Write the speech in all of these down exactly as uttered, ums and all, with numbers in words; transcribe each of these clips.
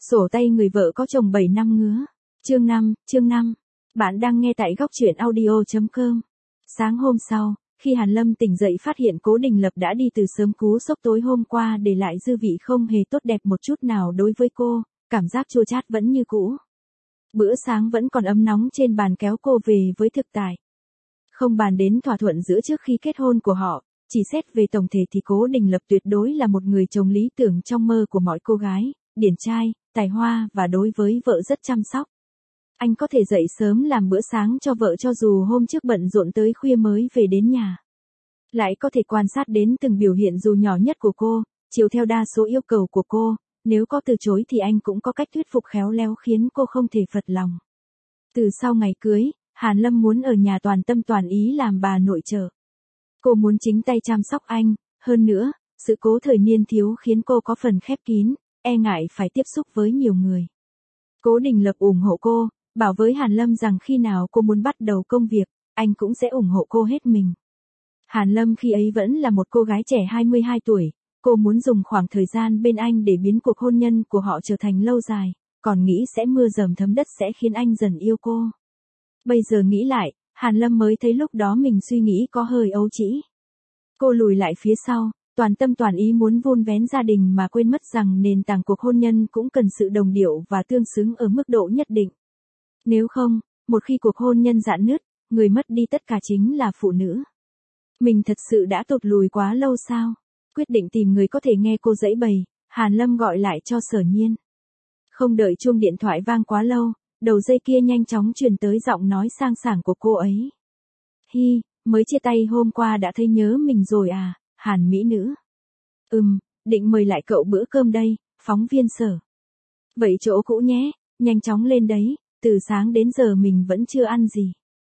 Sổ tay người vợ có chồng bảy năm ngứa. Chương năm, chương năm. Bạn đang nghe tại góc truyện audio chấm com. Sáng hôm sau, khi Hàn Lâm tỉnh dậy phát hiện Cố Đình Lập đã đi từ sớm, cú sốc tối hôm qua để lại dư vị không hề tốt đẹp một chút nào đối với cô, cảm giác chua chát vẫn như cũ. Bữa sáng vẫn còn ấm nóng trên bàn kéo cô về với thực tại. Không bàn đến thỏa thuận giữa trước khi kết hôn của họ, chỉ xét về tổng thể thì Cố Đình Lập tuyệt đối là một người chồng lý tưởng trong mơ của mọi cô gái, điển trai, tài hoa và đối với vợ rất chăm sóc. Anh có thể dậy sớm làm bữa sáng cho vợ cho dù hôm trước bận rộn tới khuya mới về đến nhà. Lại có thể quan sát đến từng biểu hiện dù nhỏ nhất của cô, chiều theo đa số yêu cầu của cô, nếu có từ chối thì anh cũng có cách thuyết phục khéo léo khiến cô không thể phật lòng. Từ sau ngày cưới, Hàn Lâm muốn ở nhà toàn tâm toàn ý làm bà nội trợ. Cô muốn chính tay chăm sóc anh, hơn nữa, sự cố thời niên thiếu khiến cô có phần khép kín, e ngại phải tiếp xúc với nhiều người. Cố Đình Lập ủng hộ cô, bảo với Hàn Lâm rằng khi nào cô muốn bắt đầu công việc, anh cũng sẽ ủng hộ cô hết mình. Hàn Lâm khi ấy vẫn là một cô gái trẻ hai mươi hai tuổi, cô muốn dùng khoảng thời gian bên anh để biến cuộc hôn nhân của họ trở thành lâu dài, còn nghĩ sẽ mưa dầm thấm đất sẽ khiến anh dần yêu cô. Bây giờ nghĩ lại, Hàn Lâm mới thấy lúc đó mình suy nghĩ có hơi ấu trĩ. Cô lùi lại phía sau, toàn tâm toàn ý muốn vun vén gia đình mà quên mất rằng nền tảng cuộc hôn nhân cũng cần sự đồng điệu và tương xứng ở mức độ nhất định. Nếu không, một khi cuộc hôn nhân rạn nứt, người mất đi tất cả chính là phụ nữ. Mình thật sự đã tụt lùi quá lâu sao? Quyết định tìm người có thể nghe cô giãy bày, Hàn Lâm gọi lại cho Sở Nhiên. Không đợi chuông điện thoại vang quá lâu, đầu dây kia nhanh chóng truyền tới giọng nói sang sảng của cô ấy. Hi, mới chia tay hôm qua đã thấy nhớ mình rồi à, Hàn mỹ nữ. Ừm, định mời lại cậu bữa cơm đây, phóng viên Sở. Vậy chỗ cũ nhé, nhanh chóng lên đấy, từ sáng đến giờ mình vẫn chưa ăn gì.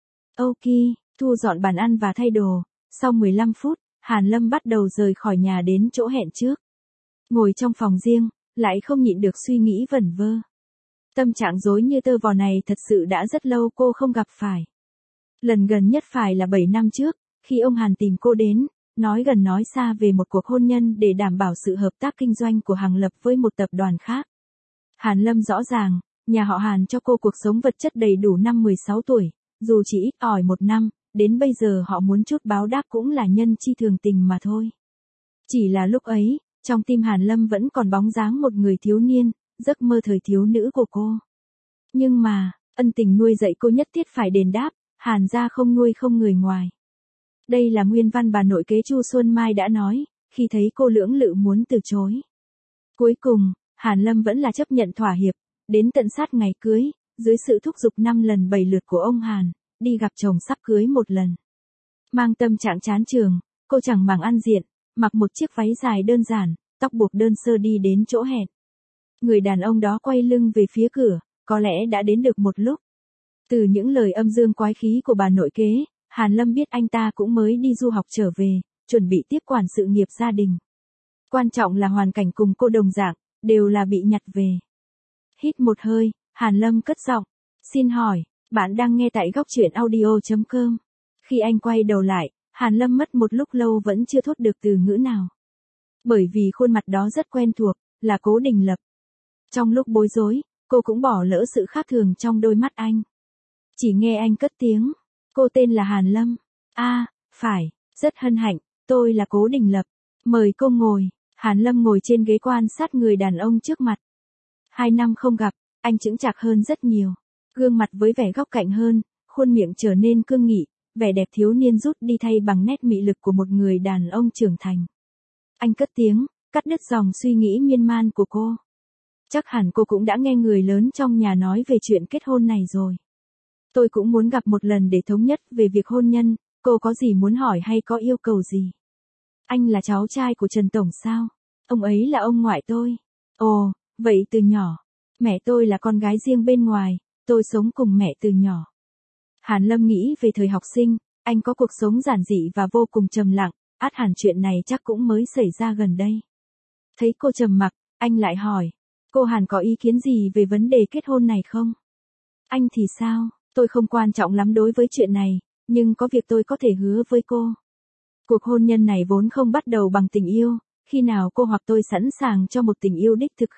Ok, thu dọn bàn ăn và thay đồ, sau mười lăm phút, Hàn Lâm bắt đầu rời khỏi nhà đến chỗ hẹn trước. Ngồi trong phòng riêng, lại không nhịn được suy nghĩ vẩn vơ. Tâm trạng rối như tơ vò này thật sự đã rất lâu cô không gặp phải. Lần gần nhất phải là bảy năm trước, khi ông Hàn tìm cô đến, nói gần nói xa về một cuộc hôn nhân để đảm bảo sự hợp tác kinh doanh của Hằng Lập với một tập đoàn khác. Hàn Lâm rõ ràng, nhà họ Hàn cho cô cuộc sống vật chất đầy đủ năm mười sáu tuổi, dù chỉ ít ỏi một năm, đến bây giờ họ muốn chút báo đáp cũng là nhân chi thường tình mà thôi. Chỉ là lúc ấy, trong tim Hàn Lâm vẫn còn bóng dáng một người thiếu niên, giấc mơ thời thiếu nữ của cô. Nhưng mà, ân tình nuôi dạy cô nhất thiết phải đền đáp, Hàn gia không nuôi không người ngoài. Đây là nguyên văn bà nội kế Chu Xuân Mai đã nói, khi thấy cô lưỡng lự muốn từ chối. Cuối cùng, Hàn Lâm vẫn là chấp nhận thỏa hiệp, đến tận sát ngày cưới, dưới sự thúc giục năm lần bảy lượt của ông Hàn, đi gặp chồng sắp cưới một lần. Mang tâm trạng chán trường, cô chẳng màng ăn diện, mặc một chiếc váy dài đơn giản, tóc buộc đơn sơ đi đến chỗ hẹn. Người đàn ông đó quay lưng về phía cửa, có lẽ đã đến được một lúc. Từ những lời âm dương quái khí của bà nội kế, Hàn Lâm biết anh ta cũng mới đi du học trở về, chuẩn bị tiếp quản sự nghiệp gia đình. Quan trọng là hoàn cảnh cùng cô đồng dạng, đều là bị nhặt về. Hít một hơi, Hàn Lâm cất giọng, xin hỏi, bạn đang nghe tại góc truyện audio chấm com. Khi anh quay đầu lại, Hàn Lâm mất một lúc lâu vẫn chưa thốt được từ ngữ nào. Bởi vì khuôn mặt đó rất quen thuộc, là Cố Đình Lập. Trong lúc bối rối, cô cũng bỏ lỡ sự khác thường trong đôi mắt anh. Chỉ nghe anh cất tiếng, cô tên là Hàn Lâm. A, à, phải, rất hân hạnh, tôi là Cố Đình Lập. Mời cô ngồi. Hàn Lâm ngồi trên ghế quan sát người đàn ông trước mặt. Hai năm không gặp, anh chững chạc hơn rất nhiều. Gương mặt với vẻ góc cạnh hơn, khuôn miệng trở nên cương nghị, vẻ đẹp thiếu niên rút đi thay bằng nét mị lực của một người đàn ông trưởng thành. Anh cất tiếng, cắt đứt dòng suy nghĩ miên man của cô. Chắc hẳn cô cũng đã nghe người lớn trong nhà nói về chuyện kết hôn này rồi. Tôi cũng muốn gặp một lần để thống nhất về việc hôn nhân, cô có gì muốn hỏi hay có yêu cầu gì? Anh là cháu trai của Trần Tổng sao? Ông ấy là ông ngoại tôi. Ồ, vậy từ nhỏ. Mẹ tôi là con gái riêng bên ngoài, tôi sống cùng mẹ từ nhỏ. Hàn Lâm nghĩ về thời học sinh, anh có cuộc sống giản dị và vô cùng trầm lặng, ắt hẳn chuyện này chắc cũng mới xảy ra gần đây. Thấy cô trầm mặc, anh lại hỏi, cô Hàn có ý kiến gì về vấn đề kết hôn này không? Anh thì sao? Tôi không quan trọng lắm đối với chuyện này, nhưng có việc tôi có thể hứa với cô. Cuộc hôn nhân này vốn không bắt đầu bằng tình yêu, khi nào cô hoặc tôi sẵn sàng cho một tình yêu đích thực khác,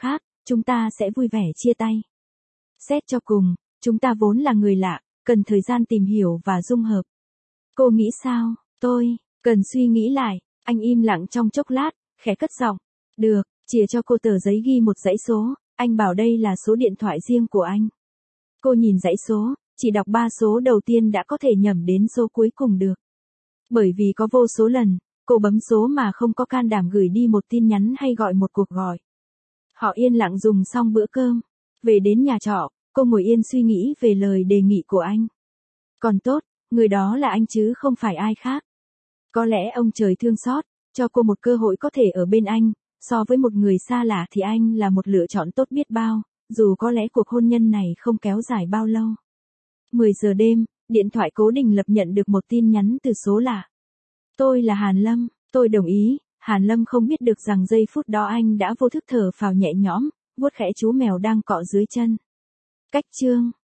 chúng ta sẽ vui vẻ chia tay. Xét cho cùng, chúng ta vốn là người lạ, cần thời gian tìm hiểu và dung hợp. Cô nghĩ sao? Tôi, cần suy nghĩ lại. Anh im lặng trong chốc lát, khẽ cất giọng. Được, chìa cho cô tờ giấy ghi một dãy số, anh bảo đây là số điện thoại riêng của anh. Cô nhìn dãy số, chỉ đọc ba số đầu tiên đã có thể nhẩm đến số cuối cùng được. Bởi vì có vô số lần, cô bấm số mà không có can đảm gửi đi một tin nhắn hay gọi một cuộc gọi. Họ yên lặng dùng xong bữa cơm. Về đến nhà trọ, cô ngồi yên suy nghĩ về lời đề nghị của anh. Còn tốt, người đó là anh chứ không phải ai khác. Có lẽ ông trời thương xót, cho cô một cơ hội có thể ở bên anh, so với một người xa lạ thì anh là một lựa chọn tốt biết bao, dù có lẽ cuộc hôn nhân này không kéo dài bao lâu. mười giờ đêm, điện thoại Cố Đình Lập nhận được một tin nhắn từ số lạ. Tôi là Hàn Lâm, tôi đồng ý. Hàn Lâm không biết được rằng giây phút đó anh đã vô thức thở phào nhẹ nhõm, vuốt khẽ chú mèo đang cọ dưới chân. Cách chương